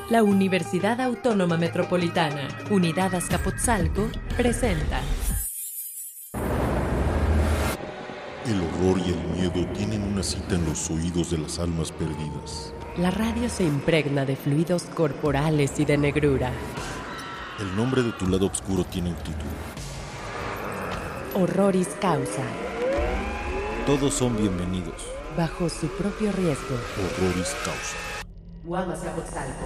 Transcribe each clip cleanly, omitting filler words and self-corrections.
La Universidad Autónoma Metropolitana, Unidad Azcapotzalco, presenta. El horror y el miedo tienen una cita en los oídos de las almas perdidas. La radio se impregna de fluidos corporales y de negrura. El nombre de tu lado oscuro tiene un título. Horroris causa. Todos son bienvenidos. Bajo su propio riesgo. Horroris causa. UAM Azcapotzalco.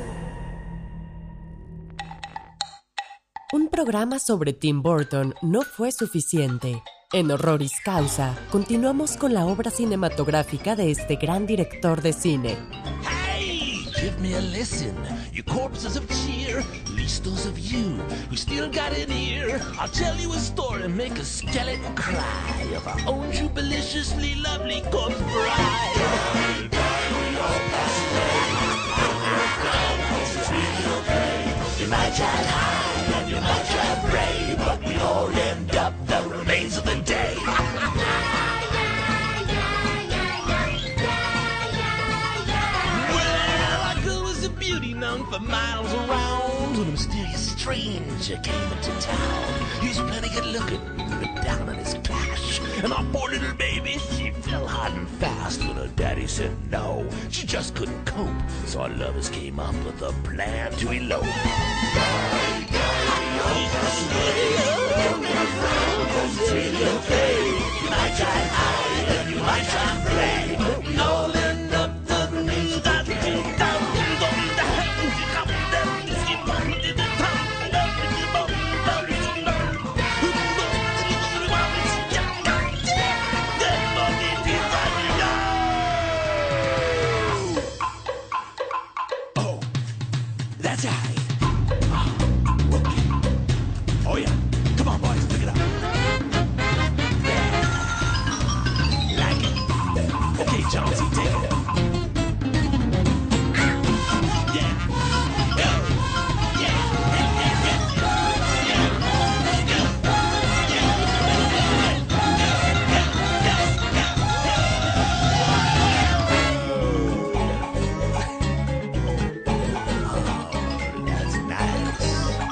Un programa sobre Tim Burton no fue suficiente. En Horroris Causa, continuamos con la obra cinematográfica de este gran director de cine. Hey, give me a listen, you corpses of cheer, least those of you who still got an ear. I'll tell you a story, make a skeleton cry of our own jubiliciously lovely corpse bride. Die, die, we all pass away. It's really okay. You might try high and you might try brave, but we all end up the remains of the day. Well, our girl was a beauty known for miles around. When a mysterious stranger came into town, he was plenty good looking, but down on his cash. And our poor little baby, she fell hard and fast when her daddy said no. She just couldn't cope, so our lovers came up with a plan to elope. It's really okay. You might try and hide and you might try and play, but we all end up the remains of that day. Oh, that's right. Oh yeah, come on boys, pick it up. You like it? Okay, Jonesy, take it. Yeah. That's nice.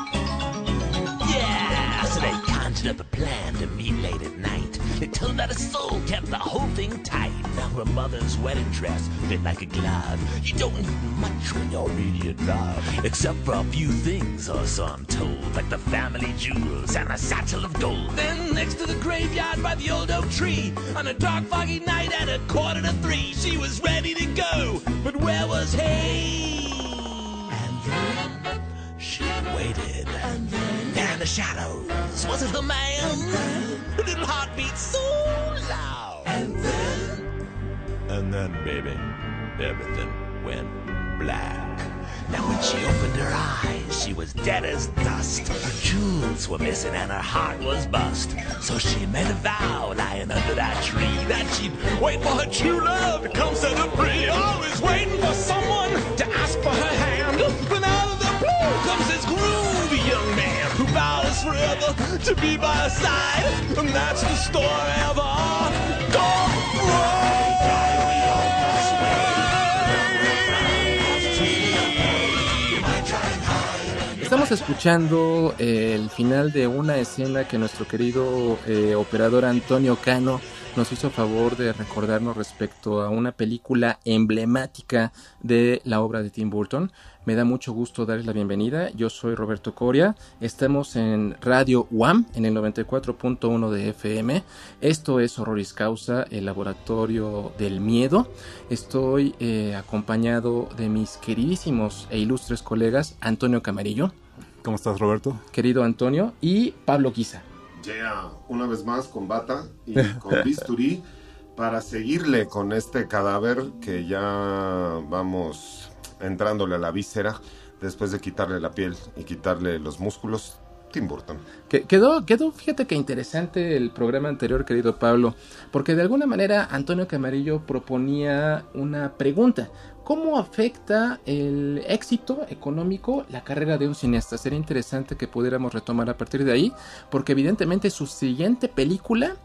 Yeah, so they conjured up a plan to meet late at night. It turned out a soul kept the whole thing tight. Now her mother's wedding dress fit like a glove. You don't need much when you're really in love, except for a few things, or so I'm told, like the family jewels and a satchel of gold. Then next to the graveyard by the old oak tree, on a dark foggy night at 2:45, she was ready to go, but where was he? And then she waited. And then there in the shadows, was it her man? Her little heart beat so loud. And then, baby, everything went black. Now when she opened her eyes, she was dead as dust. Her jewels were missing and her heart was bust. So she made a vow lying under that tree that she'd wait for her true love to come set her free. Always waiting for someone to ask for her hand. But out of the blue comes this groovy young man who vows forever to be by her side. And that's the story of our Gone Estamos escuchando el final de una escena que nuestro querido operador Antonio Cano nos hizo favor de recordarnos respecto a una película emblemática de la obra de Tim Burton. Me da mucho gusto darles la bienvenida. Yo soy Roberto Coria. Estamos en Radio UAM en el 94.1 de FM. Esto es Horroris Causa, el laboratorio del miedo. Estoy acompañado de mis queridísimos e ilustres colegas Antonio Camarillo. ¿Cómo estás, Roberto? Querido Antonio, y Pablo Guisa. Una vez más con bata y con bisturí para seguirle con este cadáver que ya vamos entrándole a la víscera después de quitarle la piel y quitarle los músculos. Tim Burton. Quedó, fíjate que interesante el programa anterior, querido Pablo, porque de alguna manera Antonio Camarillo proponía una pregunta. ¿Cómo afecta el éxito económico la carrera de un cineasta? Sería interesante que pudiéramos retomar a partir de ahí, porque evidentemente su siguiente película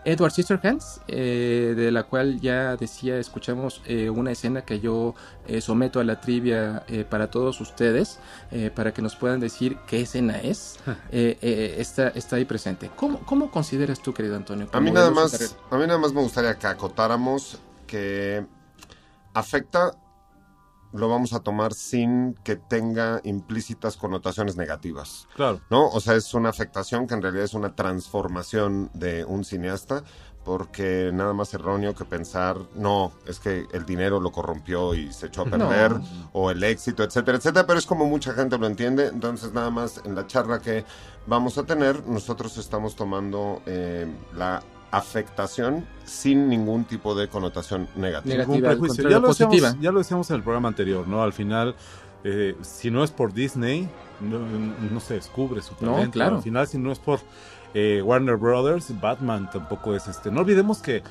Edward Scissorhands, de la cual ya escuchamos una escena que yo someto a la trivia para todos ustedes, para que nos puedan decir qué escena es. Está ahí presente. ¿Cómo consideras tú, querido Antonio? A mí nada más me gustaría que acotáramos que afecta, lo vamos a tomar sin que tenga implícitas connotaciones negativas. Claro. ¿No? O sea, es una afectación que en realidad es una transformación de un cineasta, porque nada más erróneo que pensar, no, es que el dinero lo corrompió y se echó a perder, o el éxito, etcétera, etcétera, pero es como mucha gente lo entiende. Entonces, nada más en la charla que vamos a tener, nosotros estamos tomando la afectación sin ningún tipo de connotación negativa. Ningún prejuicio. Ya lo decíamos en el programa anterior, ¿no? Al final, si no es por Disney, no se descubre su talento. No, claro. Al final, si no es por Warner Brothers, Batman tampoco es No olvidemos que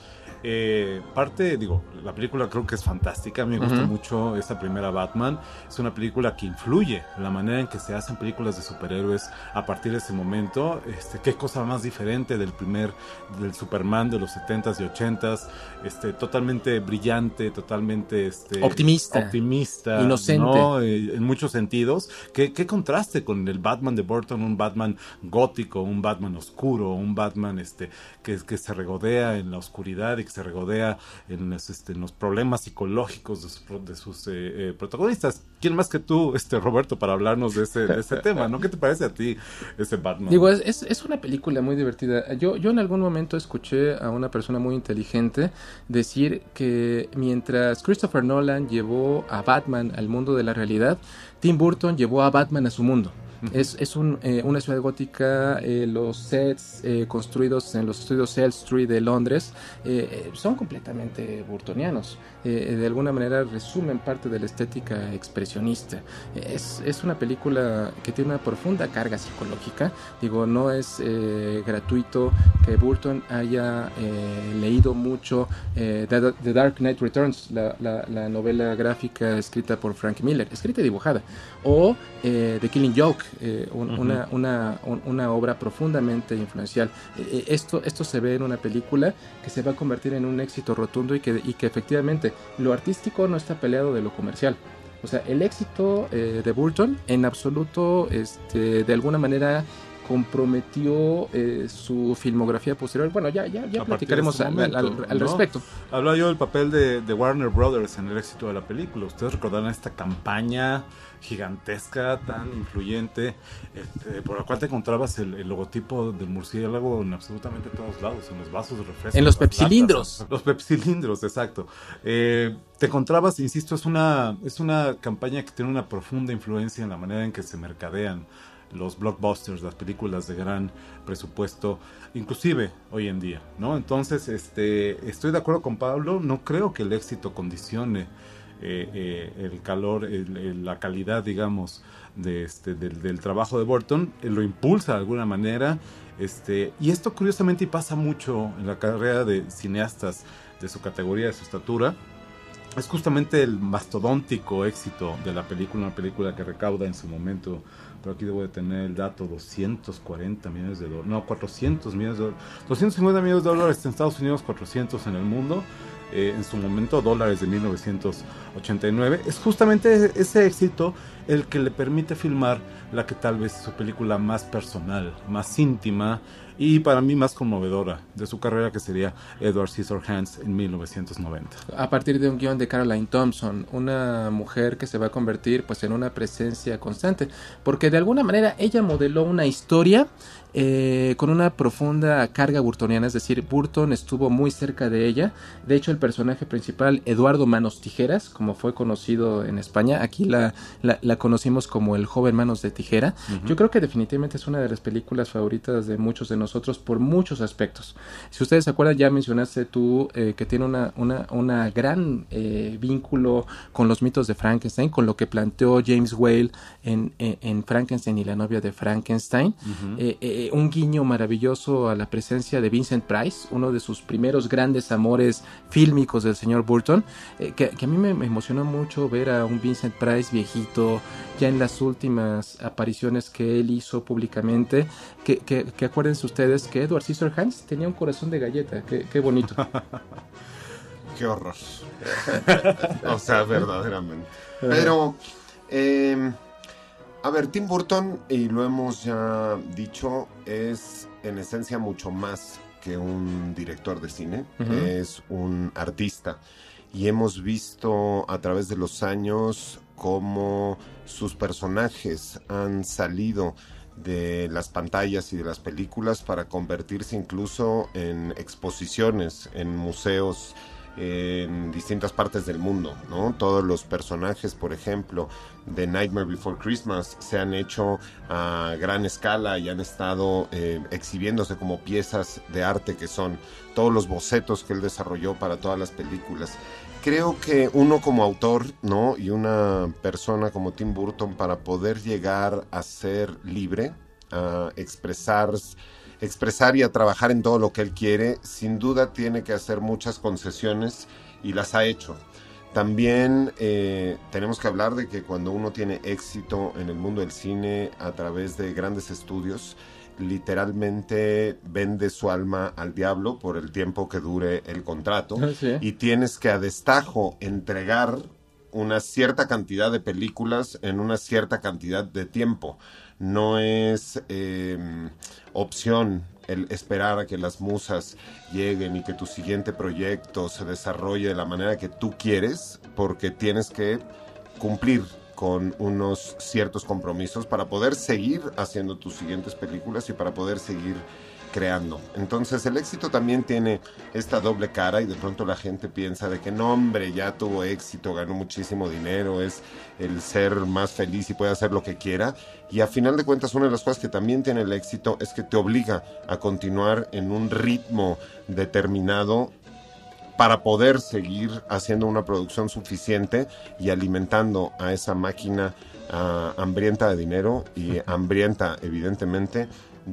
la película creo que es fantástica. A mí me gusta mucho esta primera Batman. Es una película que influye en la manera en que se hacen películas de superhéroes a partir de ese momento. Qué cosa más diferente del Superman de los 70s y 80s. Totalmente brillante, totalmente optimista, inocente, ¿no? En muchos sentidos. ¿Qué contraste con el Batman de Burton, un Batman gótico, un Batman oscuro, un Batman que se regodea en la oscuridad y que se regodea en los problemas psicológicos de sus protagonistas. ¿Quién más que tú, Roberto, para hablarnos de ese tema, ¿no? ¿Qué te parece a ti ese Batman? Digo, es una película muy divertida. Yo en algún momento escuché a una persona muy inteligente decir que mientras Christopher Nolan llevó a Batman al mundo de la realidad, Tim Burton llevó a Batman a su mundo. Es una ciudad gótica, los sets construidos en los estudios Elstree de Londres son completamente burtonianos. De alguna manera resumen parte de la estética expresionista. Es una película que tiene una profunda carga psicológica. Digo, no es gratuito que Burton haya leído mucho The Dark Knight Returns, la novela gráfica escrita por Frank Miller, escrita y dibujada, o The Killing Joke, una obra profundamente influencial. Esto se ve en una película que se va a convertir en un éxito rotundo y que efectivamente lo artístico no está peleado de lo comercial. O sea, el éxito de Burton en absoluto de alguna manera comprometió su filmografía posterior. Bueno, ya platicaremos al respecto. Hablaba yo del papel de Warner Brothers en el éxito de la película. Ustedes recordarán esta campaña gigantesca, tan influyente, por la cual te encontrabas el logotipo del murciélago en absolutamente todos lados, en los vasos de refresco, en los pepsilindros. Los pepsilindros, exacto. Te encontrabas, insisto, es una campaña que tiene una profunda influencia en la manera en que se mercadean los blockbusters, las películas de gran presupuesto, inclusive hoy en día, ¿no? Entonces, estoy de acuerdo con Pablo. No creo que el éxito condicione el calor, la calidad, digamos, del trabajo de Burton. Lo impulsa de alguna manera, y esto curiosamente pasa mucho en la carrera de cineastas de su categoría, de su estatura. Es justamente el mastodóntico éxito de la película, una película que recauda en su momento, pero aquí debo de tener el dato, 240 millones de dólares, no, 400 millones de dólares, 250 millones de dólares en Estados Unidos, 400 en el mundo, en su momento dólares de 1989. Es justamente ese éxito el que le permite filmar la que tal vez es su película más personal, más íntima y para mí más conmovedora de su carrera, que sería Edward Scissorhands en 1990. A partir de un guión de Caroline Thompson, una mujer que se va a convertir pues en una presencia constante, porque de alguna manera ella modeló una historia con una profunda carga burtoniana, es decir, Burton estuvo muy cerca de ella. De hecho, el personaje principal, Eduardo Manos Tijeras, como fue conocido en España, aquí la conocimos como el joven Manos de Tijera. Yo creo que definitivamente es una de las películas favoritas de muchos de nosotros por muchos aspectos. Si ustedes se acuerdan, ya mencionaste tú que tiene una gran vínculo con los mitos de Frankenstein, con lo que planteó James Whale en Frankenstein y la novia de Frankenstein. Un guiño maravilloso a la presencia de Vincent Price, uno de sus primeros grandes amores fílmicos del señor Burton, que a mí me emocionó mucho ver a un Vincent Price viejito, ya en las últimas apariciones que él hizo públicamente, que acuérdense ustedes que Edward Scissorhands tenía un corazón de galleta. Qué bonito. Qué horror. O sea, verdaderamente. Pero, a ver, Tim Burton, y lo hemos ya dicho, es en esencia mucho más que un director de cine. Es un artista. Y hemos visto a través de los años cómo sus personajes han salido de las pantallas y de las películas para convertirse incluso en exposiciones, en museos, en distintas partes del mundo, ¿no? Todos los personajes, por ejemplo, de Nightmare Before Christmas se han hecho a gran escala y han estado exhibiéndose como piezas de arte que son todos los bocetos que él desarrolló para todas las películas. Creo que uno como autor, ¿no? Y una persona como Tim Burton, para poder llegar a ser libre, a expresar y a trabajar en todo lo que él quiere, sin duda tiene que hacer muchas concesiones y las ha hecho. También tenemos que hablar de que cuando uno tiene éxito en el mundo del cine a través de grandes estudios, literalmente vende su alma al diablo por el tiempo que dure el contrato. ¿Sí? Y tienes que a destajo entregar una cierta cantidad de películas en una cierta cantidad de tiempo. No es opción el esperar a que las musas lleguen y que tu siguiente proyecto se desarrolle de la manera que tú quieres, porque tienes que cumplir con unos ciertos compromisos para poder seguir haciendo tus siguientes películas y para poder seguir creando. Entonces el éxito también tiene esta doble cara y de pronto la gente piensa de que no, hombre, ya tuvo éxito, ganó muchísimo dinero, es el ser más feliz y puede hacer lo que quiera. Y a final de cuentas una de las cosas que también tiene el éxito es que te obliga a continuar en un ritmo determinado para poder seguir haciendo una producción suficiente y alimentando a esa máquina hambrienta de dinero y hambrienta, evidentemente,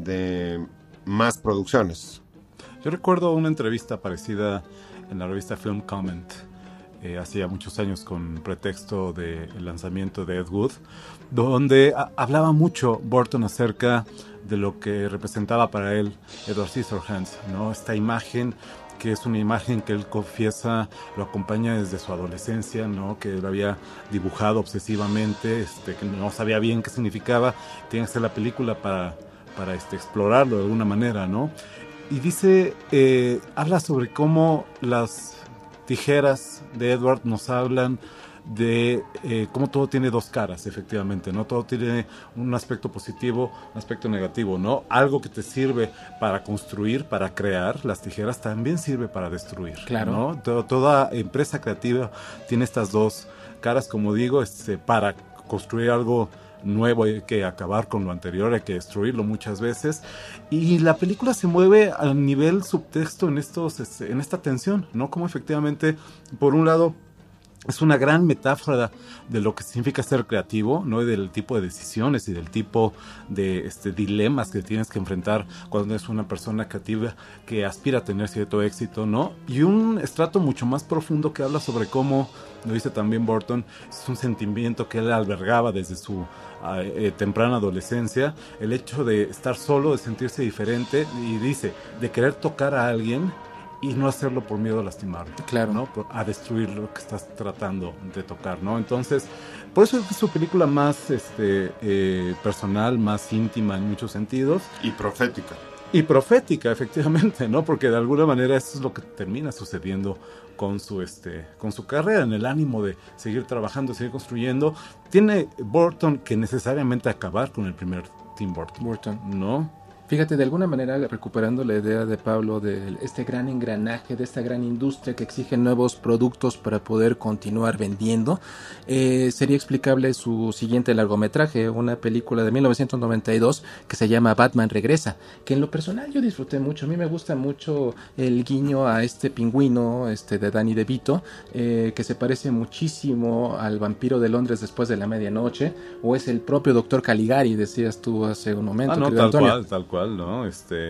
de más producciones. Yo recuerdo una entrevista parecida en la revista Film Comment hacía muchos años con pretexto del lanzamiento de Ed Wood, donde hablaba mucho Burton acerca de lo que representaba para él Edward Scissorhands, ¿no? Esta imagen que es una imagen que él confiesa lo acompaña desde su adolescencia, ¿no? Que él había dibujado obsesivamente, que no sabía bien qué significaba. Tiene que ser la película para explorarlo de alguna manera, ¿no? Y dice, habla sobre cómo las tijeras de Edward nos hablan de cómo todo tiene dos caras, efectivamente, ¿no? Todo tiene un aspecto positivo, un aspecto negativo, ¿no? Algo que te sirve para construir, para crear, las tijeras también sirve para destruir, claro, ¿no? Toda empresa creativa tiene estas dos caras, como digo, para construir algo nuevo hay que acabar con lo anterior, hay que destruirlo muchas veces, y la película se mueve a nivel subtexto en esta tensión, ¿no? Como efectivamente, por un lado, es una gran metáfora de lo que significa ser creativo, ¿no? Y del tipo de decisiones y del tipo de dilemas que tienes que enfrentar cuando eres una persona creativa que aspira a tener cierto éxito, ¿no? Y un estrato mucho más profundo que habla sobre cómo, lo dice también Burton, es un sentimiento que él albergaba desde su temprana adolescencia, el hecho de estar solo, de sentirse diferente, y dice, de querer tocar a alguien y no hacerlo por miedo a lastimarlo, claro, ¿no? A destruir lo que estás tratando de tocar, ¿no? Entonces, por eso es su película más personal, más íntima en muchos sentidos. Y profética. Y profética, efectivamente, ¿no? Porque de alguna manera eso es lo que termina sucediendo con su carrera, en el ánimo de seguir trabajando, seguir construyendo. Tiene Burton que necesariamente acabar con el primer Tim Burton, ¿no? Fíjate, de alguna manera, recuperando la idea de Pablo de este gran engranaje, de esta gran industria que exige nuevos productos para poder continuar vendiendo, sería explicable su siguiente largometraje, una película de 1992 que se llama Batman Regresa, que en lo personal yo disfruté mucho. A mí me gusta mucho el guiño a este pingüino de Danny DeVito, que se parece muchísimo al vampiro de Londres después de la medianoche, o es el propio Dr. Caligari, decías tú hace un momento. No, tal cual, ¿no?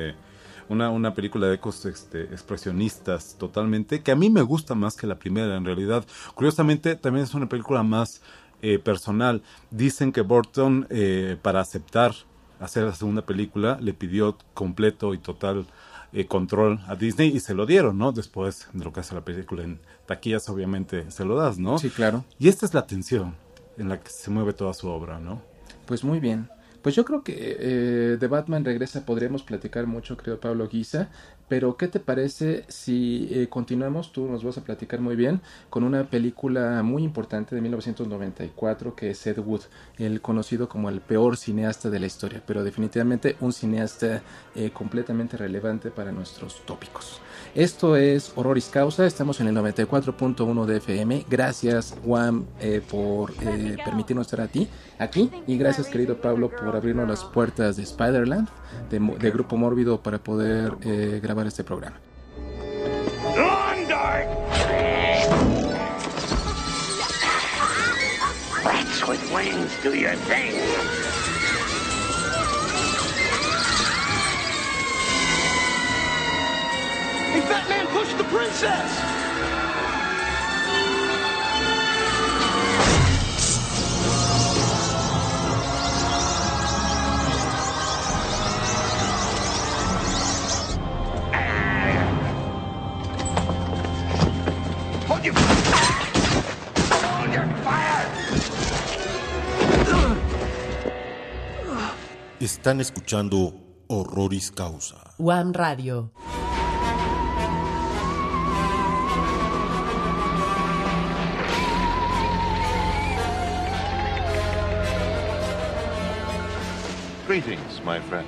Una película de ecos expresionistas totalmente, que a mí me gusta más que la primera, en realidad. Curiosamente, también es una película más personal. Dicen que Burton, para aceptar hacer la segunda película, le pidió completo y total control a Disney y se lo dieron, ¿no? Después de lo que hace la película en taquillas, obviamente se lo das, ¿no? Sí, claro. Y esta es la tensión en la que se mueve toda su obra, ¿no? Pues muy bien. Pues yo creo que de Batman Regresa podríamos platicar mucho, creo, Pablo Guisa, pero ¿qué te parece si continuamos? Tú nos vas a platicar muy bien con una película muy importante de 1994 que es Ed Wood, el conocido como el peor cineasta de la historia, pero definitivamente un cineasta completamente relevante para nuestros tópicos. Esto es Horroris Causa, estamos en el 94.1 de FM. Gracias, Juan, por permitirnos estar aquí, y gracias, querido Pablo, por abrirnos las puertas de Spiderland, de Grupo Mórbido, para poder grabar este programa. Rats with wings, do your thing. Hey, Batman, push the princess! Hold your fire! Están escuchando Horroris Causa. One Radio. Greetings, my friend.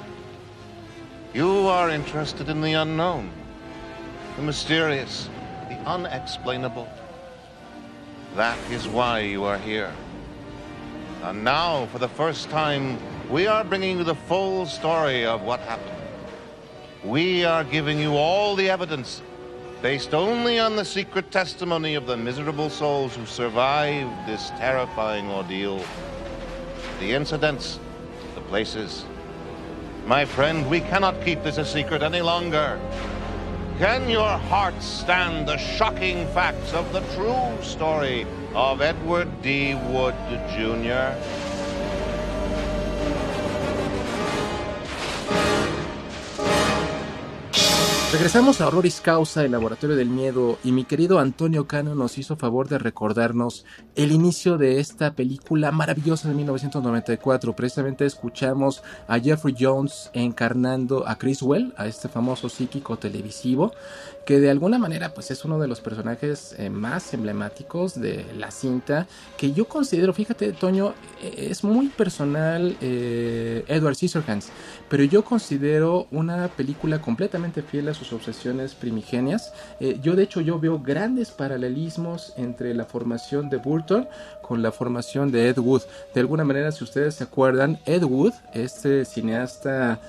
You are interested in the unknown, the mysterious, the unexplainable. That is why you are here. And now, for the first time, we are bringing you the full story of what happened. We are giving you all the evidence, based only on the secret testimony of the miserable souls who survived this terrifying ordeal. The incidents, the places. My friend, we cannot keep this a secret any longer. Can your heart stand the shocking facts of the true story of Edward D. Wood, Jr.? Regresamos a Horroris Causa, el laboratorio del miedo, y mi querido Antonio Cano nos hizo favor de recordarnos el inicio de esta película maravillosa de 1994. Precisamente escuchamos a Jeffrey Jones encarnando a Criswell, a este famoso psíquico televisivo, que de alguna manera pues es uno de los personajes más emblemáticos de la cinta, que yo considero, fíjate, Toño, es muy personal Edward Scissorhands, pero yo considero una película completamente fiel a sus obsesiones primigenias. Yo veo grandes paralelismos entre la formación de Burton con la formación de Ed Wood. De alguna manera, si ustedes se acuerdan, Ed Wood, este cineasta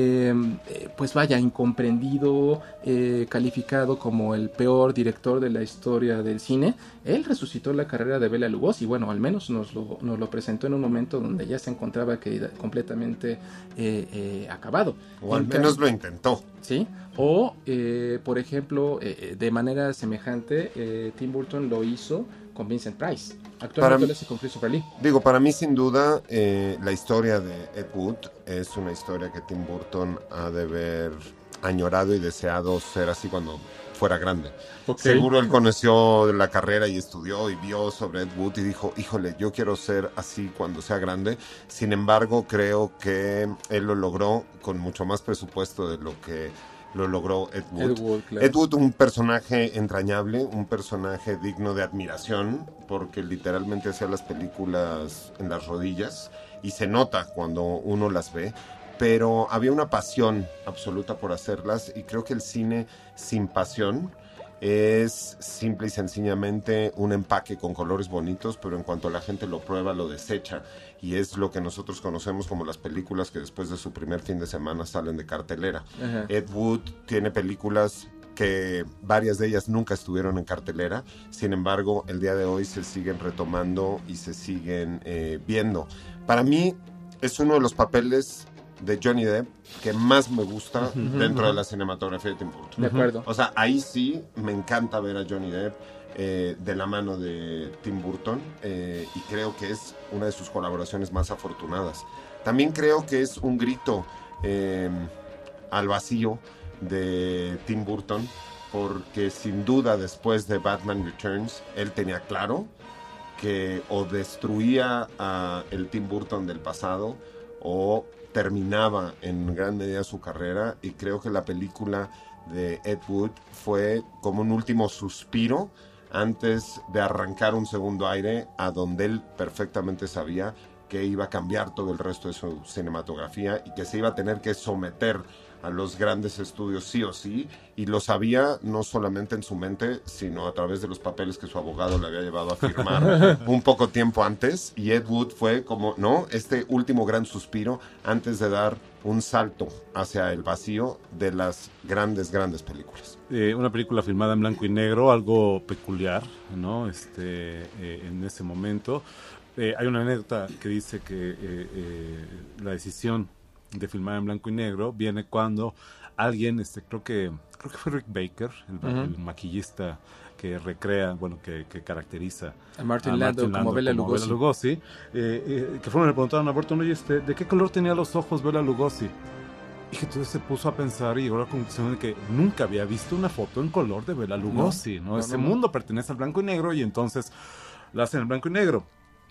pues vaya, incomprendido, calificado como el peor director de la historia del cine, él resucitó la carrera de Bela Lugosi. Bueno, al menos nos lo presentó en un momento donde ya se encontraba completamente acabado. O al menos lo intentó. Sí, o por ejemplo, de manera semejante, Tim Burton lo hizo con Vincent Price. Actualmente lo hace con Christopher Lee. Digo, para mí sin duda la historia de Ed Wood es una historia que Tim Burton ha de haber añorado y deseado ser así cuando fuera grande. Okay. Seguro él conoció la carrera y estudió y vio sobre Ed Wood y dijo, híjole, yo quiero ser así cuando sea grande. Sin embargo, creo que él lo logró con mucho más presupuesto de lo que lo logró Ed Wood. Claro. Ed Wood, un personaje entrañable, un personaje digno de admiración, porque literalmente hacía las películas en las rodillas y se nota cuando uno las ve, pero había una pasión absoluta por hacerlas, y creo que el cine sin pasión es simple y sencillamente un empaque con colores bonitos, pero en cuanto la gente lo prueba, lo desecha, y es lo que nosotros conocemos como las películas que después de su primer fin de semana salen de cartelera. Uh-huh. Ed Wood tiene películas que varias de ellas nunca estuvieron en cartelera, sin embargo el día de hoy se siguen retomando y se siguen viendo. Para mí es uno de los papeles de Johnny Depp que más me gusta dentro de la cinematografía de Tim Burton. De acuerdo. O sea, ahí sí me encanta ver a Johnny Depp. de la mano de Tim Burton, y creo que es una de sus colaboraciones más afortunadas. También creo que es un grito al vacío de Tim Burton, porque sin duda después de Batman Returns él tenía claro que o destruía a el Tim Burton del pasado o terminaba en gran medida su carrera, y creo que la película de Ed Wood fue como un último suspiro antes de arrancar un segundo aire a donde él perfectamente sabía que iba a cambiar todo el resto de su cinematografía y que se iba a tener que someter a los grandes estudios sí o sí, y lo sabía no solamente en su mente, sino a través de los papeles que su abogado le había llevado a firmar un poco tiempo antes, y Ed Wood fue como, ¿no?, este último gran suspiro antes de dar un salto hacia el vacío de las grandes películas. Una película filmada en blanco y negro, algo peculiar, ¿no? En ese momento. Hay una anécdota que dice que la decisión de filmar en blanco y negro viene cuando alguien, creo que fue Rick Baker, el maquillista que recrea, bueno, que caracteriza a Martin Landau como Bela Lugosi, que fueron y le preguntaron a Burton, oye, ¿de qué color tenía los ojos Bela Lugosi? Y que entonces se puso a pensar y llegó a la conclusión de que nunca había visto una foto en color de Bela Lugosi, ¿no? Ese mundo pertenece al blanco y negro, y entonces la hacen en blanco y negro.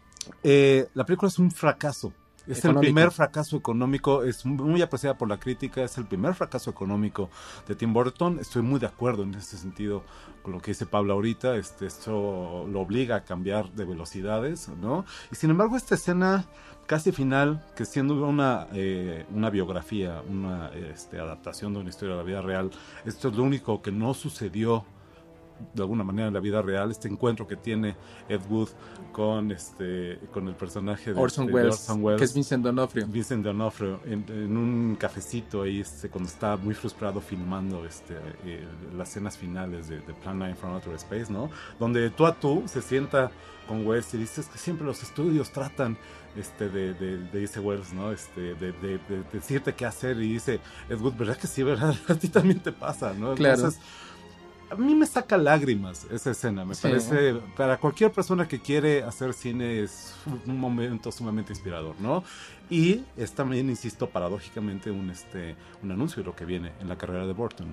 La película es un fracaso. Es económico. El primer fracaso económico, es muy apreciada por la crítica, es el primer fracaso económico de Tim Burton. Estoy muy de acuerdo en ese sentido con lo que dice Pablo ahorita. Esto lo obliga a cambiar de velocidades, ¿no? Y sin embargo, esta escena casi final, que siendo una biografía, una adaptación de una historia de la vida real, esto es lo único que no sucedió de alguna manera en la vida real, este encuentro que tiene Ed Wood con el personaje de Orson Welles, que es Vincent D'Onofrio en un cafecito ahí, cuando está muy frustrado filmando las escenas finales de Plan 9 from Outer Space, ¿no? Donde tú a tú se sienta con Welles y dices que siempre los estudios tratan dice Welles, ¿no? De decirte qué hacer, y dice Ed Wood, ¿verdad que sí? ¿Verdad? A ti también te pasa, ¿no? Claro. Entonces, a mí me saca lágrimas esa escena, me parece, para cualquier persona que quiere hacer cine es un momento sumamente inspirador, ¿no? Y es también, insisto, paradójicamente un anuncio de lo que viene en la carrera de Burton.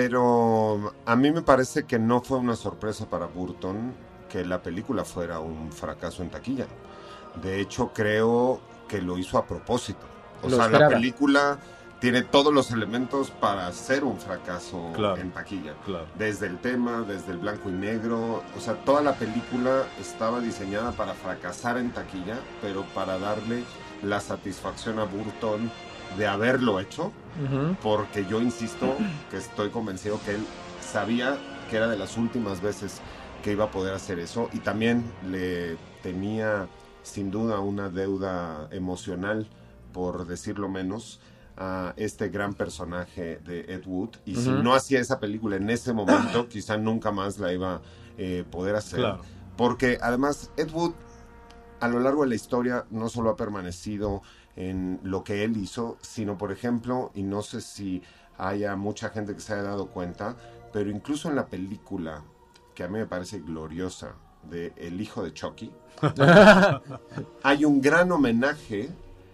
Pero a mí me parece que no fue una sorpresa para Burton que la película fuera un fracaso en taquilla. De hecho, creo que lo hizo a propósito. La película tiene todos los elementos para ser un fracaso en taquilla. Claro. Desde el tema, desde el blanco y negro. O sea, toda la película estaba diseñada para fracasar en taquilla, pero para darle la satisfacción a Burton de haberlo hecho. Porque yo insisto que estoy convencido que él sabía que era de las últimas veces que iba a poder hacer eso. Y también le tenía, sin duda, una deuda emocional, por decirlo menos, a este gran personaje de Ed Wood, y si no hacía esa película en ese momento, quizá nunca más la iba a poder hacer. Claro. Porque además Ed Wood a lo largo de la historia no solo ha permanecido en lo que él hizo, sino, por ejemplo, y no sé si haya mucha gente que se haya dado cuenta, pero incluso en la película que a mí me parece gloriosa de El hijo de Chucky hay un gran homenaje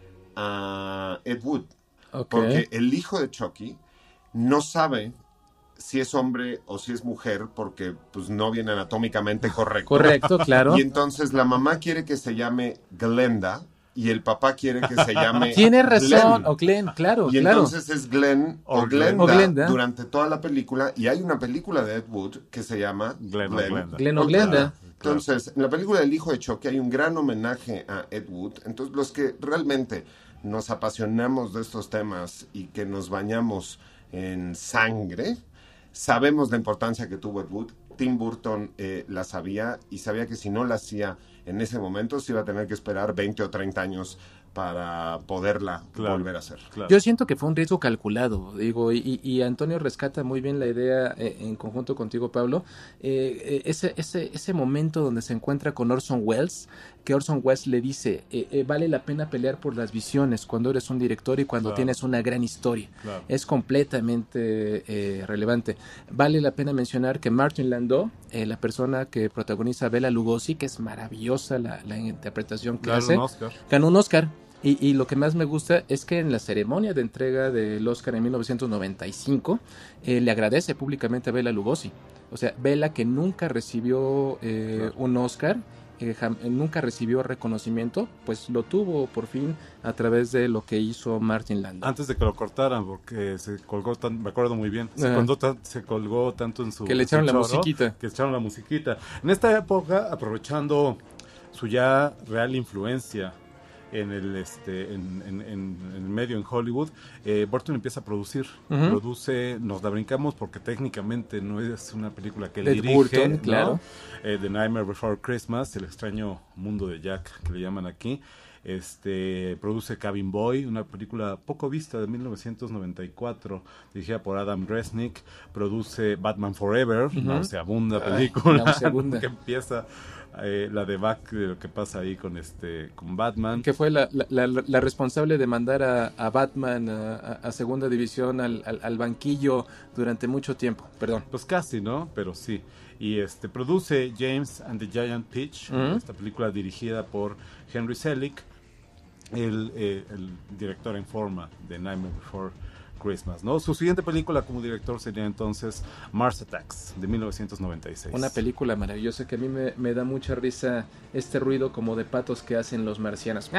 a Ed Wood. Porque el hijo de Chucky no sabe si es hombre o si es mujer, porque pues no viene anatómicamente correcto. Correcto, claro. Y entonces la mamá quiere que se llame Glenda y el papá quiere que se llame Tiene razón, o Glenn, claro. Y entonces es Glenn o Glenda durante toda la película. Y hay una película de Ed Wood que se llama Glenn o Glenda. Entonces, en la película del hijo de Chucky hay un gran homenaje a Ed Wood. Entonces, los que realmente nos apasionamos de estos temas y que nos bañamos en sangre, sabemos la importancia que tuvo Ed Wood. Tim Burton la sabía, y sabía que si no la hacía en ese momento se iba a tener que esperar 20 o 30 años para poderla volver a hacer. Claro. Yo siento que fue un riesgo calculado, digo, y Antonio rescata muy bien la idea en conjunto contigo, Pablo, ese momento donde se encuentra con Orson Welles, que Orson Welles le dice, vale la pena pelear por las visiones cuando eres un director y cuando tienes una gran historia. Claro. Es completamente relevante. Vale la pena mencionar que Martin Landau, la persona que protagoniza a Bela Lugosi, que es maravillosa la interpretación que hace, ganó un Oscar. Y lo que más me gusta es que en la ceremonia de entrega del Oscar en 1995 le agradece públicamente a Bela Lugosi. O sea, Bela, que nunca recibió un Oscar, nunca recibió reconocimiento, pues lo tuvo por fin a través de lo que hizo Martin Landau. Antes de que lo cortaran, porque se colgó me acuerdo muy bien, se colgó tanto en su... Que le echaron la musiquita. Que echaron la musiquita. En esta época, aprovechando su ya real influencia en el en el medio en Hollywood, Burton empieza a producir, produce, nos la brincamos porque técnicamente no es una película que él dirige, Burton, ¿no? claro. The Nightmare Before Christmas, el extraño mundo de Jack, que le llaman aquí. Produce Cabin Boy, una película poco vista de 1994, dirigida por Adam Resnick. Produce Batman Forever, una segunda película que empieza la debacle de lo que pasa ahí con Batman, que fue la responsable de mandar a Batman a segunda división al banquillo durante mucho tiempo. Perdón, pues casi, ¿no? Pero sí. Y produce James and the Giant Peach, esta película dirigida por Henry Selick, el director en forma de Nightmare Before Christmas, ¿no? Su siguiente película como director sería entonces Mars Attacks, de 1996. Una película maravillosa que a mí me da mucha risa este ruido como de patos que hacen los marcianos.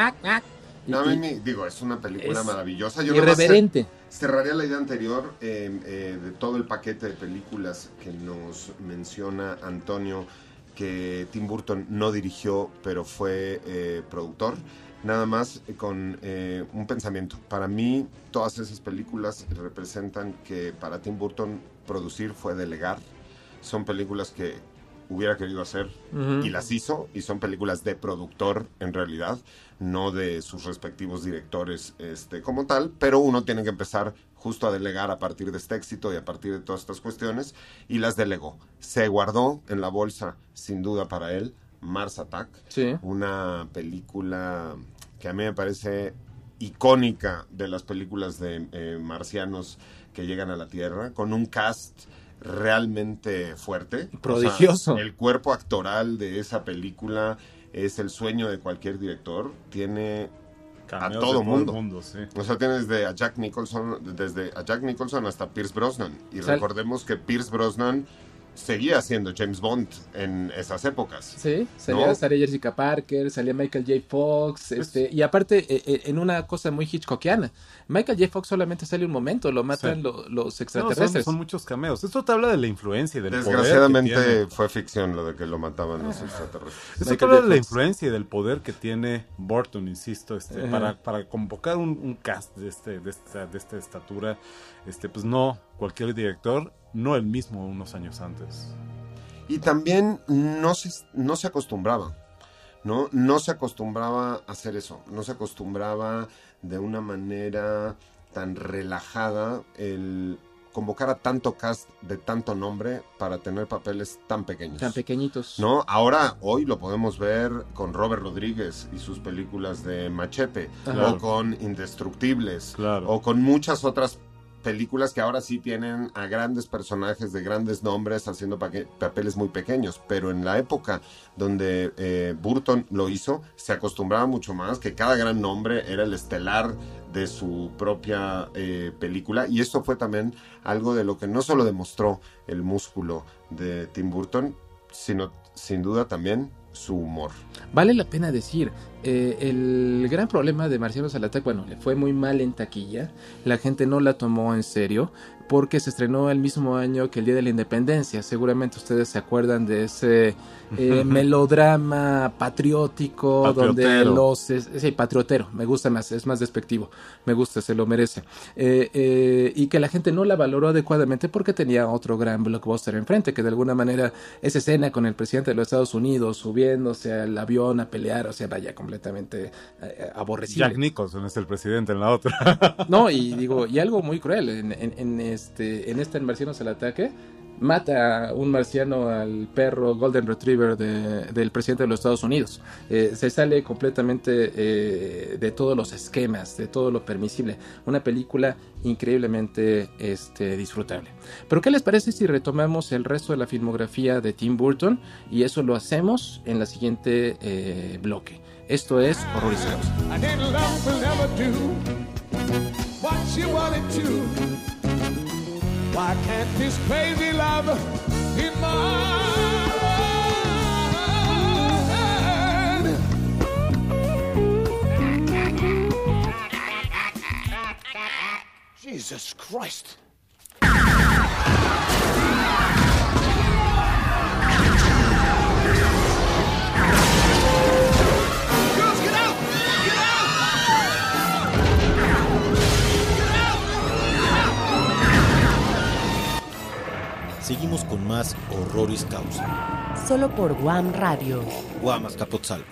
Es una película maravillosa. Yo irreverente. Cerraría la idea anterior de todo el paquete de películas que nos menciona Antonio, que Tim Burton no dirigió, pero fue productor. Nada más con un pensamiento. Para mí, todas esas películas representan que para Tim Burton producir fue delegar. Son películas que hubiera querido hacer y las hizo, y son películas de productor en realidad, no de sus respectivos directores como tal, pero uno tiene que empezar justo a delegar a partir de este éxito y a partir de todas estas cuestiones, y las delegó. Se guardó en la bolsa, sin duda para él, Mars Attack, una película que a mí me parece icónica de las películas de marcianos que llegan a la Tierra, con un cast realmente fuerte, prodigioso. O sea, el cuerpo actoral de esa película es el sueño de cualquier director. Tiene cameos a todo mundo. Sí. O sea, tiene desde a Jack Nicholson hasta Pierce Brosnan. Y recordemos que Pierce Brosnan seguía siendo James Bond en esas épocas. Sí, salía Jessica Parker, salía Michael J. Fox, y aparte en una cosa muy hitchcockiana, Michael J. Fox solamente sale un momento, lo matan los extraterrestres. Son muchos cameos. Esto te habla de la influencia y del Desgraciadamente poder que tiene. Fue ficción lo de que lo mataban los extraterrestres. Esto te habla de la influencia y del poder que tiene Burton, insisto, para convocar un cast de esta estatura, pues no cualquier director, no el mismo unos años antes. Y también no se acostumbraba, ¿no? No se acostumbraba a hacer eso, no se acostumbraba de una manera tan relajada el convocar a tanto cast de tanto nombre para tener papeles tan pequeños. Tan pequeñitos. ¿No? Hoy lo podemos ver con Robert Rodríguez y sus películas de Machete, o con Indestructibles, o con muchas otras películas que ahora sí tienen a grandes personajes de grandes nombres haciendo papeles muy pequeños, pero en la época donde Burton lo hizo, se acostumbraba mucho más que cada gran nombre era el estelar de su propia película, y esto fue también algo de lo que no solo demostró el músculo de Tim Burton, sino sin duda también su humor. Vale la pena decir, el gran problema de Marcianos al Ataque, le fue muy mal en taquilla, la gente no la tomó en serio, porque se estrenó el mismo año que el Día de la Independencia. Seguramente ustedes se acuerdan de ese melodrama patriótico, donde patriotero, me gusta más, es más despectivo, me gusta, se lo merece, y que la gente no la valoró adecuadamente porque tenía otro gran blockbuster enfrente, que de alguna manera esa escena con el presidente de los Estados Unidos subiéndose al avión a pelear, como completamente aborrecible. Jack Nicholson es el presidente en la otra. No, y algo muy cruel, en esta Marcianos al ataque, mata un marciano al perro Golden Retriever del presidente de los Estados Unidos. Se sale completamente de todos los esquemas, de todo lo permisible. Una película increíblemente disfrutable. Pero ¿qué les parece si retomamos el resto de la filmografía de Tim Burton? Y eso lo hacemos en la siguiente bloque. Esto es Horror y Why can't this crazy love be mine? Jesus Christ. Seguimos con más Horroris Causa. Solo por Guam Radio. Guam Azcapotzalco.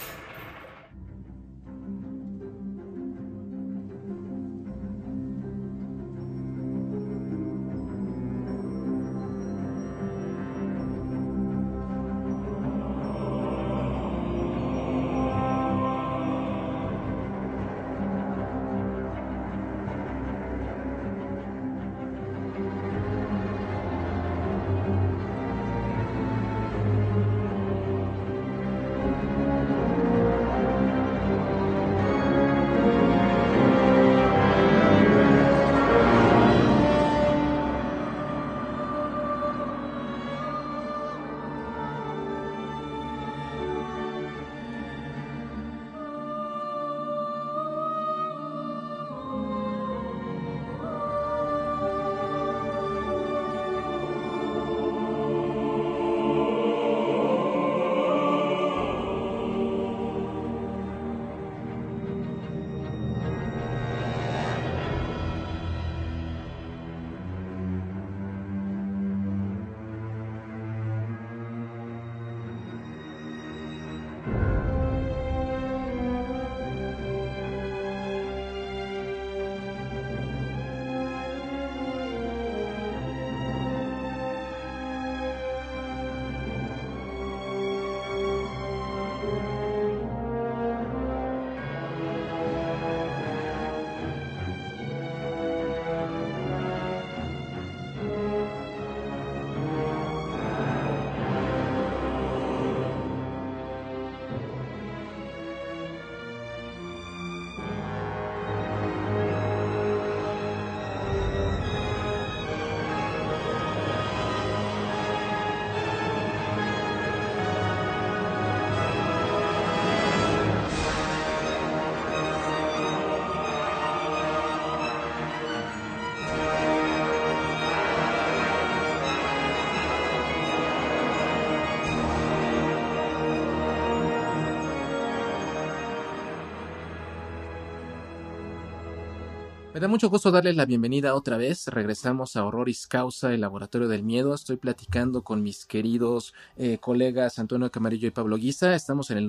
Me da mucho gusto darles la bienvenida otra vez. Regresamos a Horroris Causa, el Laboratorio del Miedo. Estoy platicando con mis queridos colegas Antonio Camarillo y Pablo Guisa. Estamos en el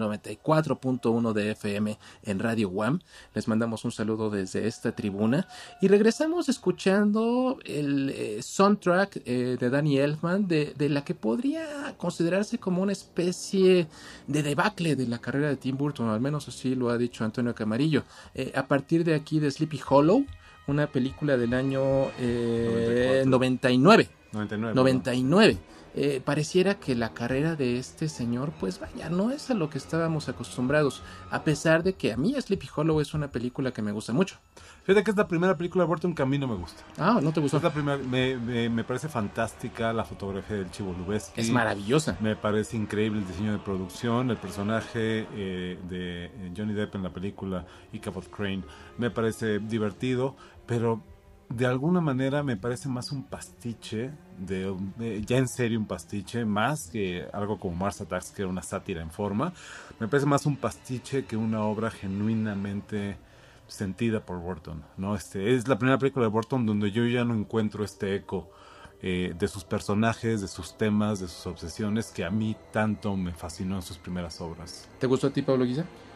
94.1 de FM en Radio UAM. Les mandamos un saludo desde esta tribuna. Y regresamos escuchando el soundtrack de Danny Elfman, de la que podría considerarse como una especie de debacle de la carrera de Tim Burton, al menos así lo ha dicho Antonio Camarillo. A partir de aquí de Sleepy Hollow, una película del año 99. Pareciera que la carrera de este señor, pues vaya, no es a lo que estábamos acostumbrados, a pesar de que a mí Sleepy Hollow es una película que me gusta mucho. Fíjate que es la primera película de Burton que a mí no me gusta. Ah, ¿no te gustó? Es la primera, me parece fantástica la fotografía del Chivo Lubeski. Es maravillosa. Me parece increíble el diseño de producción, el personaje de Johnny Depp en la película Ichabod Crane. Me parece divertido, pero de alguna manera me parece más un pastiche, ya en serio un pastiche, más que algo como Mars Attacks, que era una sátira en forma. Me parece más un pastiche que una obra genuinamente sentida por Burton, ¿no? Es la primera película de Burton donde yo ya no encuentro este eco de sus personajes, de sus temas, de sus obsesiones, que a mí tanto me fascinó en sus primeras obras. ¿Te gustó a ti, Pablo Guisa?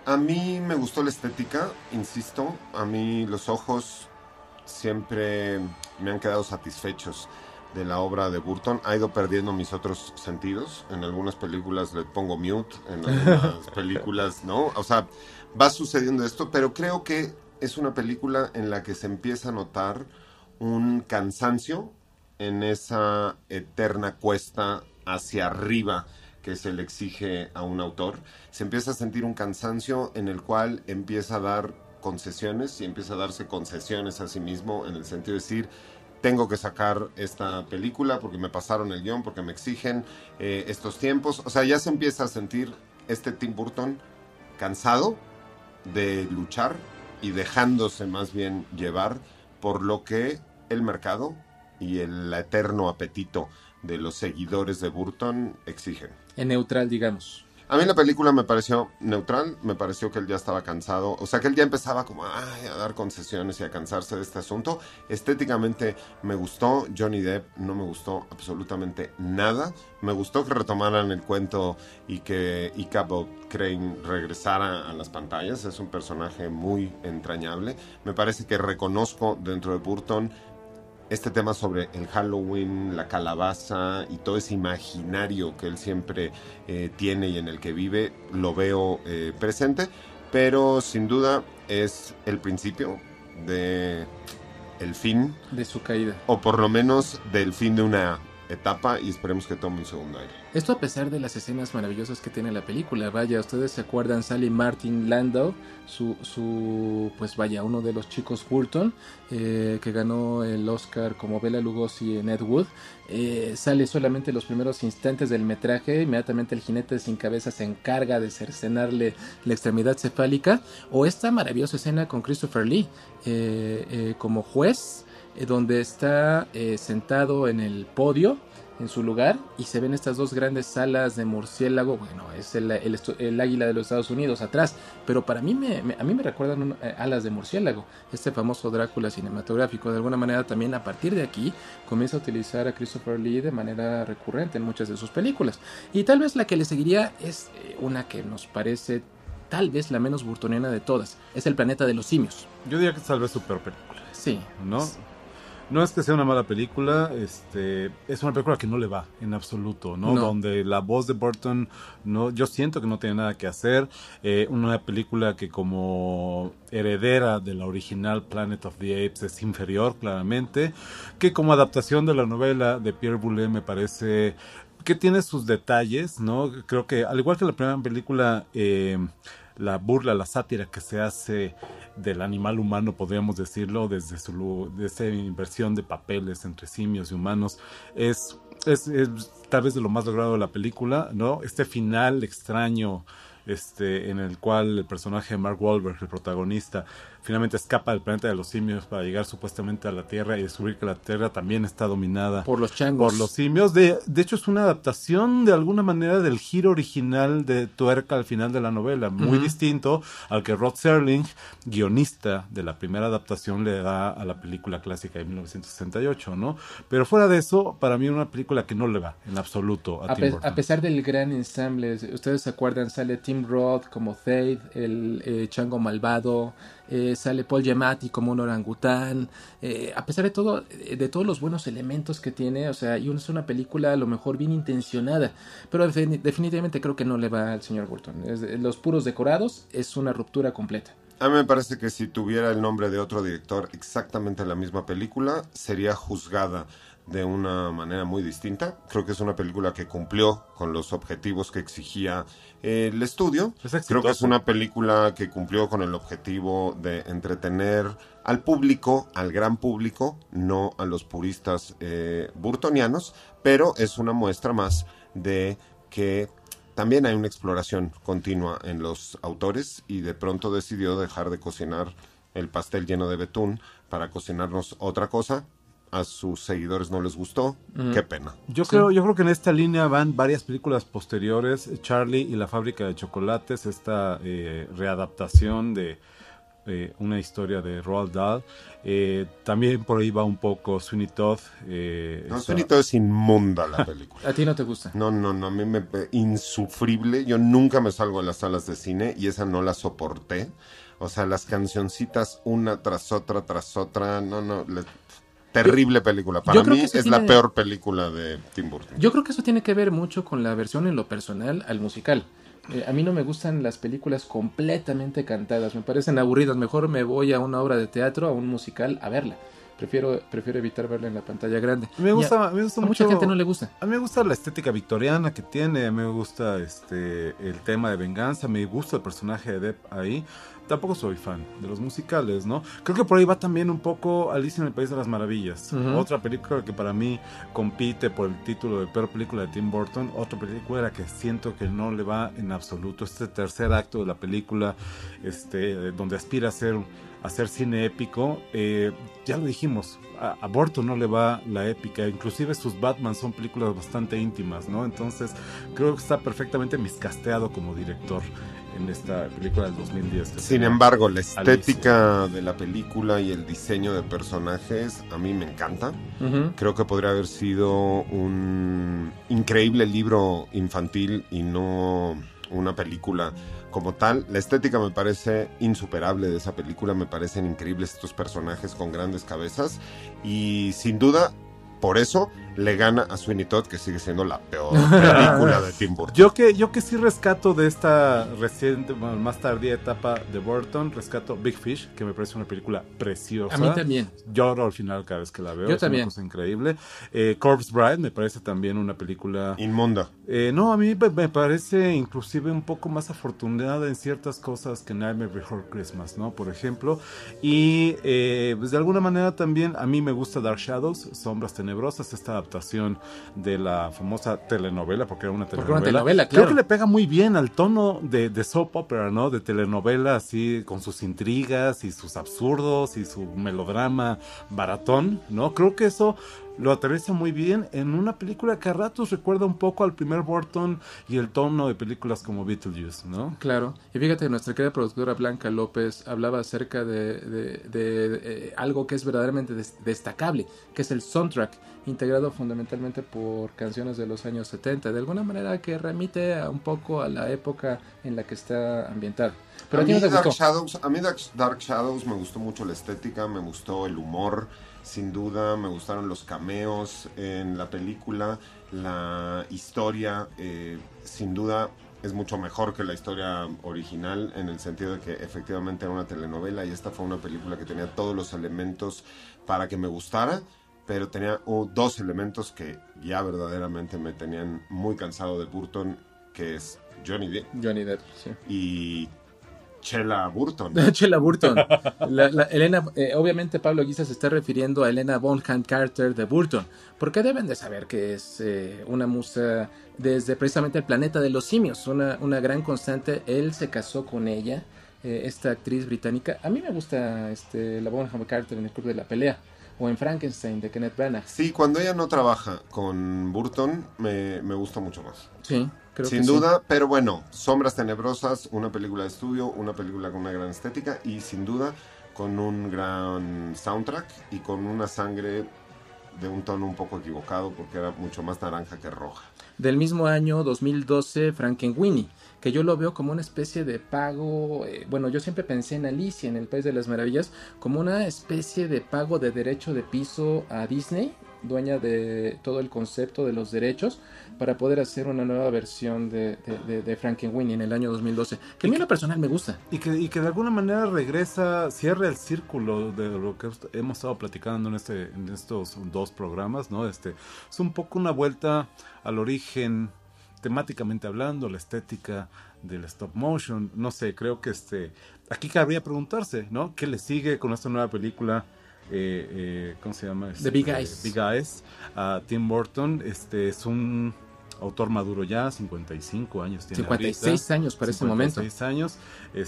A mí me gustó la estética, insisto. A mí los ojos siempre me han quedado satisfechos de la obra de Burton. Ha ido perdiendo mis otros sentidos. En algunas películas le pongo mute, en algunas películas no. O sea, va sucediendo esto, pero creo que es una película en la que se empieza a notar un cansancio en esa eterna cuesta hacia arriba que se le exige a un autor. Se empieza a sentir un cansancio en el cual empieza a dar concesiones y empieza a darse concesiones a sí mismo, en el sentido de decir, tengo que sacar esta película porque me pasaron el guión, porque me exigen estos tiempos. O sea, ya se empieza a sentir este Tim Burton cansado de luchar y dejándose más bien llevar por lo que el mercado y el eterno apetito de los seguidores de Burton exigen. En neutral, digamos. A mí la película me pareció neutral, me pareció que él ya estaba cansado, o sea que él ya empezaba como a dar concesiones y a cansarse de este asunto. Estéticamente me gustó, Johnny Depp no me gustó absolutamente nada. Me gustó que retomaran el cuento y que Ichabod Crane regresara a las pantallas, es un personaje muy entrañable. Me parece que reconozco dentro de Burton este tema sobre el Halloween, la calabaza y todo ese imaginario que él siempre tiene y en el que vive, lo veo presente, pero sin duda es el principio de el fin de su caída, o por lo menos del fin de una etapa, y esperemos que tome un segundo aire. Esto a pesar de las escenas maravillosas que tiene la película. Vaya, ustedes se acuerdan, sale Martin Landau, pues vaya, uno de los chicos Burton, que ganó el Oscar como Bela Lugosi en Ed Wood. Sale solamente los primeros instantes del metraje, inmediatamente el jinete sin cabeza se encarga de cercenarle la extremidad cefálica. O esta maravillosa escena con Christopher Lee como juez, donde está sentado en el podio, en su lugar, y se ven estas dos grandes alas de murciélago. Bueno, es el águila de los Estados Unidos atrás, pero para mí a mí me recuerdan alas de murciélago, este famoso Drácula cinematográfico. De alguna manera también a partir de aquí comienza a utilizar a Christopher Lee de manera recurrente en muchas de sus películas, y tal vez la que le seguiría es una que nos parece tal vez la menos burtoniana de todas, es El planeta de los simios. Yo diría que tal vez su peor película. Sí. ¿No? No es que sea una mala película, es una película que no le va en absoluto, ¿no? Donde la voz de Burton, yo siento que no tiene nada que hacer. Una película que como heredera de la original Planet of the Apes es inferior, claramente. Que como adaptación de la novela de Pierre Boulet me parece que tiene sus detalles, ¿no? Creo que al igual que la primera película, la burla, la sátira que se hace del animal humano, podríamos decirlo, desde esa inversión de papeles entre simios y humanos, es tal vez de lo más logrado de la película, ¿no? Este final extraño, en el cual el personaje de Mark Wahlberg, el protagonista, finalmente escapa del planeta de los simios para llegar supuestamente a la Tierra y descubrir que la Tierra también está dominada por los changos, por los simios. De hecho es una adaptación de alguna manera del giro original de tuerca al final de la novela, muy distinto al que Rod Serling, guionista de la primera adaptación, le da a la película clásica de 1968, ¿no? Pero fuera de eso, para mí es una película que no le va en absoluto a Tim Burton. A pesar del gran ensamble, ustedes se acuerdan, sale Tim Roth como Thade, el chango malvado, sale Paul Giamatti como un orangután, a pesar de todo, de todos los buenos elementos que tiene, o sea, y es una película a lo mejor bien intencionada, pero definitivamente creo que no le va al señor Burton. Los puros decorados es una ruptura completa. A mí me parece que si tuviera el nombre de otro director exactamente la misma película, sería juzgada de una manera muy distinta. Creo que es una película que cumplió con los objetivos que exigía el estudio. Creo que es una película que cumplió con el objetivo de entretener al público, al gran público, no a los puristas burtonianos, pero es una muestra más de que también hay una exploración continua en los autores, y de pronto decidió dejar de cocinar el pastel lleno de betún para cocinarnos otra cosa. A sus seguidores no les gustó, qué pena. Yo creo que en esta línea van varias películas posteriores, Charlie y la fábrica de chocolates, esta readaptación de una historia de Roald Dahl. También por ahí va un poco Sweeney Todd. Sweeney Todd es inmunda la película. ¿A ti no te gusta? No, a mí insufrible. Yo nunca me salgo de las salas de cine y esa no la soporté. O sea, las cancioncitas una tras otra, terrible película. Para mí es la peor película de Tim Burton. Yo creo que eso tiene que ver mucho con la versión en lo personal al musical. A mí no me gustan las películas completamente cantadas, me parecen aburridas. Mejor me voy a una obra de teatro, a un musical, a verla. Prefiero evitar verla en la pantalla grande. Me gusta mucho. A mucha gente no le gusta. A mí me gusta la estética victoriana que tiene, a mí me gusta el tema de venganza, me gusta el personaje de Depp ahí. Tampoco soy fan de los musicales, ¿no? Creo que por ahí va también un poco Alicia en el País de las Maravillas. Uh-huh. Otra película que para mí compite por el título de peor película de Tim Burton. Otra película que siento que no le va en absoluto. Este tercer acto de la película, donde aspira a hacer cine épico, ya lo dijimos, a Burton no le va la épica, inclusive sus Batman son películas bastante íntimas, ¿no? Entonces creo que está perfectamente miscasteado como director en esta película del 2010. Sin embargo, la estética de la película y el diseño de personajes a mí me encanta. Uh-huh. Creo que podría haber sido un increíble libro infantil y no una película como tal. La estética me parece insuperable de esa película, me parecen increíbles estos personajes con grandes cabezas y sin duda por eso le gana a Sweeney Todd, que sigue siendo la peor película de Tim Burton. Yo que sí rescato de esta reciente, más tardía etapa de Burton, rescato Big Fish, que me parece una película preciosa. A mí también. Lloro al final cada vez que la veo. Yo también. Una cosa increíble. Corpse Bride me parece también una película inmunda. No, a mí me parece inclusive un poco más afortunada en ciertas cosas que Nightmare Before Christmas, ¿no? Por ejemplo. Y pues de alguna manera también a mí me gusta Dark Shadows, Sombras Tenebrosas, esta adaptación de la famosa telenovela, porque era una telenovela. Creo que le pega muy bien al tono de soap opera, ¿no? De telenovela, así, con sus intrigas y sus absurdos y su melodrama baratón, ¿no? Creo que eso lo aterriza muy bien en una película que a ratos recuerda un poco al primer Burton y el tono de películas como Beetlejuice, ¿no? Claro, y fíjate, nuestra querida productora Blanca López hablaba acerca de algo que es verdaderamente destacable, que es el soundtrack, integrado fundamentalmente por canciones de los años 70, de alguna manera que remite un poco a la época en la que está ambientado. Pero a mí Dark Shadows me gustó mucho la estética, me gustó el humor. Sin duda me gustaron los cameos en la película, la historia sin duda es mucho mejor que la historia original en el sentido de que efectivamente era una telenovela y esta fue una película que tenía todos los elementos para que me gustara, pero tenía dos elementos que ya verdaderamente me tenían muy cansado de Burton, que es Johnny Depp sí. Y Chela Burton. Chela Burton. Elena, obviamente Pablo Guisa se está refiriendo a Helena Bonham Carter de Burton, porque deben de saber que es una musa desde precisamente el planeta de los simios, una gran constante. Él se casó con ella, esta actriz británica. A mí me gusta la Bonham Carter en El Club de la Pelea, o en Frankenstein de Kenneth Branagh. Sí, cuando ella no trabaja con Burton me gusta mucho más. Sí, creo sin que duda, sí. Pero bueno, Sombras Tenebrosas, una película de estudio, una película con una gran estética y sin duda con un gran soundtrack y con una sangre de un tono un poco equivocado porque era mucho más naranja que roja. Del mismo año 2012, Frankenweenie, que yo lo veo como una especie de pago, bueno, yo siempre pensé en Alicia en el País de las Maravillas como una especie de pago de derecho de piso a Disney, dueña de todo el concepto de los derechos, para poder hacer una nueva versión de Frankenweenie en el año 2012, que a mí en lo personal me gusta. Y que de alguna manera cierra el círculo de lo que hemos estado platicando en estos dos programas, ¿no? Es un poco una vuelta al origen, temáticamente hablando, la estética del stop motion, no sé, creo que aquí cabría preguntarse, ¿no? ¿Qué le sigue con esta nueva película? ¿Cómo se llama? The Big Eyes. Big Eyes. Tim Burton es un autor maduro ya, 55 años tiene 56 ahorita, años para ese momento. 56 años.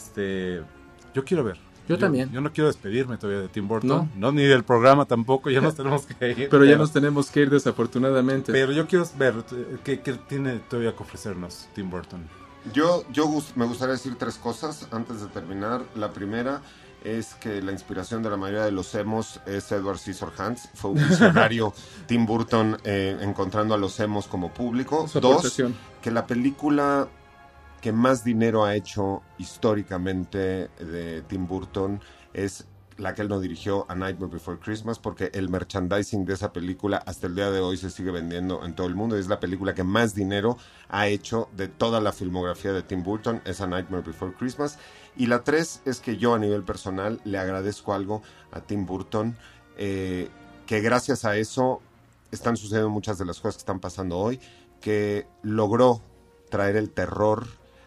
Yo quiero ver. Yo también. Yo no quiero despedirme todavía de Tim Burton, no ni del programa tampoco, ya nos tenemos que ir. Pero ya nos tenemos que ir desafortunadamente. Pero yo quiero ver qué tiene todavía que ofrecernos Tim Burton. Me gustaría decir 3 cosas antes de terminar. La primera es que la inspiración de la mayoría de los emos es Edward Scissorhands. Fue un visionario Tim Burton encontrando a los emos como público. 2, que la película que más dinero ha hecho históricamente de Tim Burton es la que él no dirigió, A Nightmare Before Christmas, porque el merchandising de esa película hasta el día de hoy se sigue vendiendo en todo el mundo. Es la película que más dinero ha hecho de toda la filmografía de Tim Burton, es A Nightmare Before Christmas. Y la 3 es que yo a nivel personal le agradezco algo a Tim Burton, que gracias a eso están sucediendo muchas de las cosas que están pasando hoy, que logró traer el terror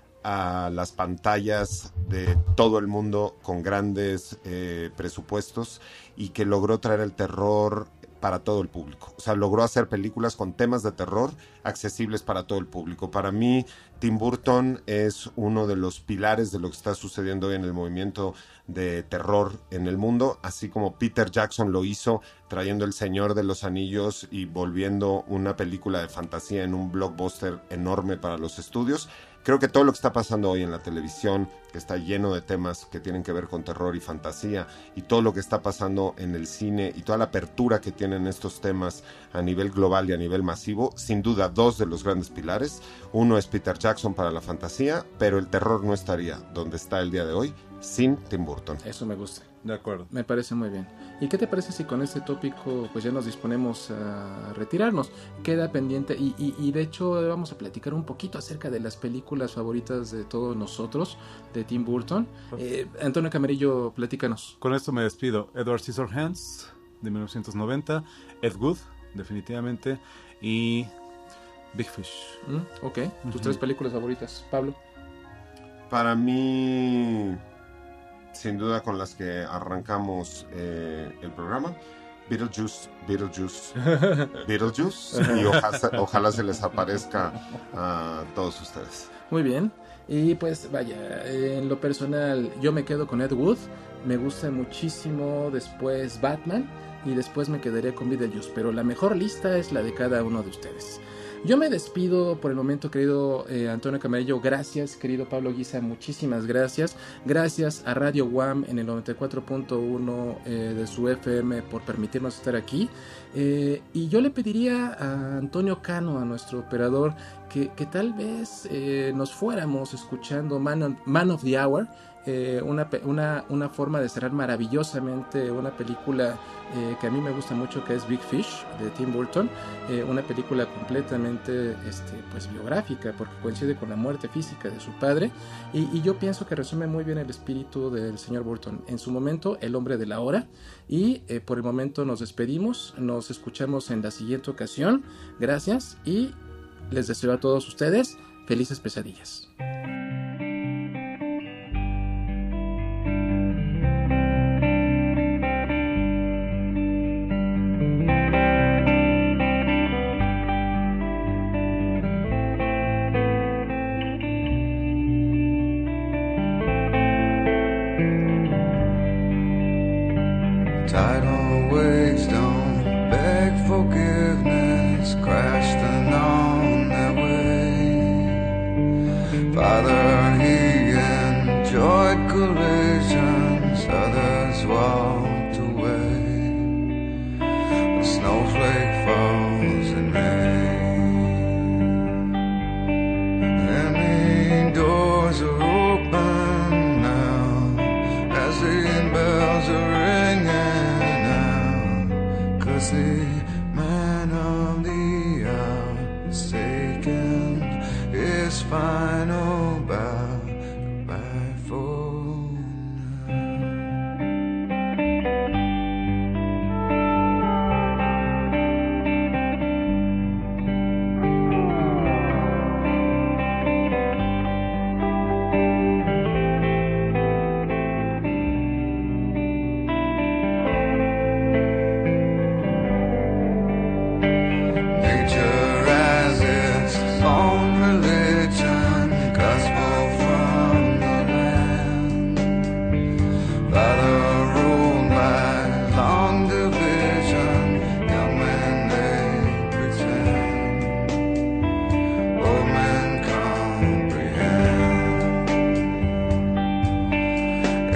a las pantallas de todo el mundo con grandes presupuestos, y que logró traer el terror para todo el público. O sea, logró hacer películas con temas de terror accesibles para todo el público. Para mí, Tim Burton es uno de los pilares de lo que está sucediendo hoy en el movimiento de terror en el mundo, así como Peter Jackson lo hizo trayendo El Señor de los Anillos y volviendo una película de fantasía en un blockbuster enorme para los estudios. Creo que todo lo que está pasando hoy en la televisión, que está lleno de temas que tienen que ver con terror y fantasía, y todo lo que está pasando en el cine y toda la apertura que tienen estos temas a nivel global y a nivel masivo, sin duda 2 de los grandes pilares. Uno es Peter Jackson para la fantasía, pero el terror no estaría donde está el día de hoy sin Tim Burton. Eso me gusta. De acuerdo. Me parece muy bien. ¿Y qué te parece si con este tópico pues ya nos disponemos a retirarnos? Queda pendiente y de hecho vamos a platicar un poquito acerca de las películas favoritas de todos nosotros, de Tim Burton. Antonio Camarillo, platícanos. Con esto me despido. Edward Scissorhands, de 1990. Ed Wood, definitivamente. Y Big Fish. Ok. ¿Tus 3 películas favoritas, Pablo? Para mí, sin duda, con las que arrancamos el programa, Beetlejuice, y ojalá se les aparezca a todos ustedes. Muy bien. Y pues vaya, en lo personal yo me quedo con Ed Wood, me gusta muchísimo, después Batman y después me quedaré con Beetlejuice, pero la mejor lista es la de cada uno de ustedes. Yo me despido por el momento, querido Antonio Camarillo. Gracias, querido Pablo Guisa, muchísimas gracias. Gracias a Radio UAM en el 94.1 de su FM por permitirnos estar aquí. Y yo le pediría a Antonio Cano, a nuestro operador, que tal vez nos fuéramos escuchando Man of the Hour. Una forma de cerrar maravillosamente una película que a mí me gusta mucho, que es Big Fish de Tim Burton, una película completamente pues biográfica, porque coincide con la muerte física de su padre, y yo pienso que resume muy bien el espíritu del señor Burton. En su momento, El hombre de la hora, y por el momento nos despedimos, nos escuchamos en la siguiente ocasión. Gracias y les deseo a todos ustedes felices pesadillas. Tidal waves don't beg forgiveness, crashed and on their way. Father, he enjoyed collisions, others walked away. A snowflake falls in rain. Any doors are open now, as the bells are ringing. The man of the hour is taking his final bow. Goodbye for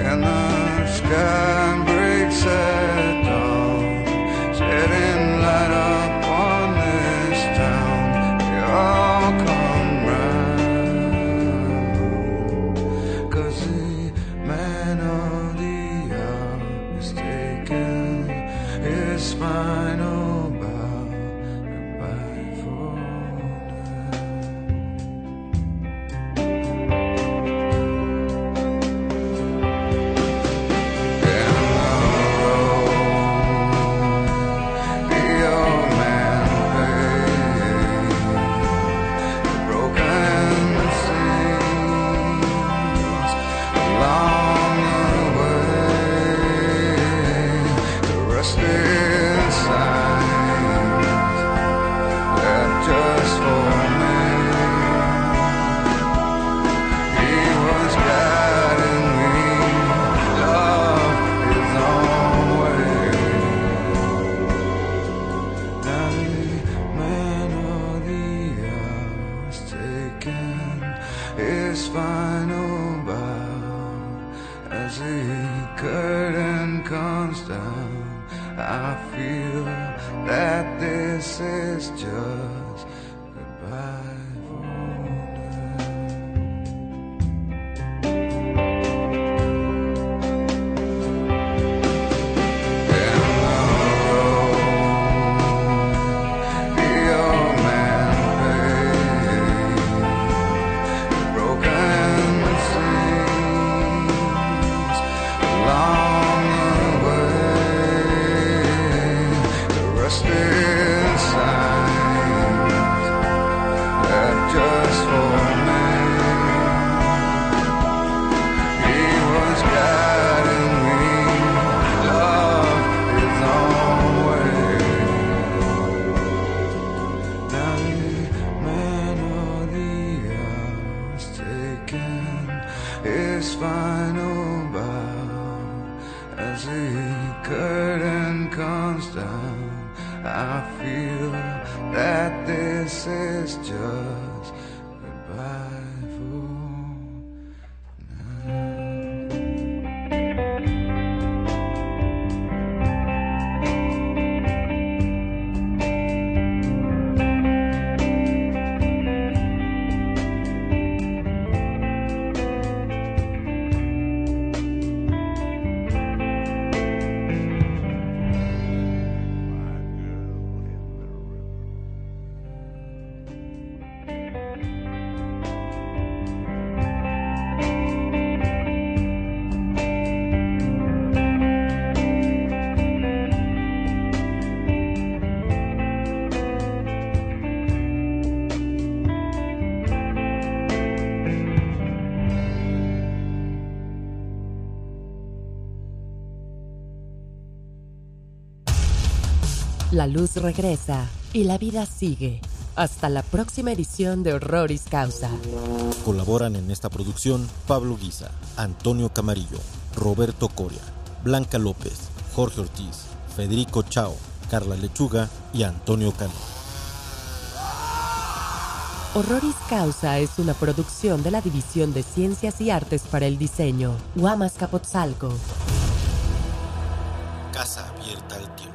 and the sky breaks at dawn, setting light upon this town. They all come round, 'cause the man of the hour is taken his final bow and bye for his final bow as the curtain comes down. I feel that this is just goodbye for his final bow as the curtain comes down. I feel that this is just goodbye for La luz regresa y la vida sigue. Hasta la próxima edición de Horroris Causa. Colaboran en esta producción Pablo Guisa, Antonio Camarillo, Roberto Coria, Blanca López, Jorge Ortiz, Federico Chao, Carla Lechuga y Antonio Cano. Horroris Causa es una producción de la División de Ciencias y Artes para el Diseño, Guamas Capotzalco. Casa abierta al tiempo.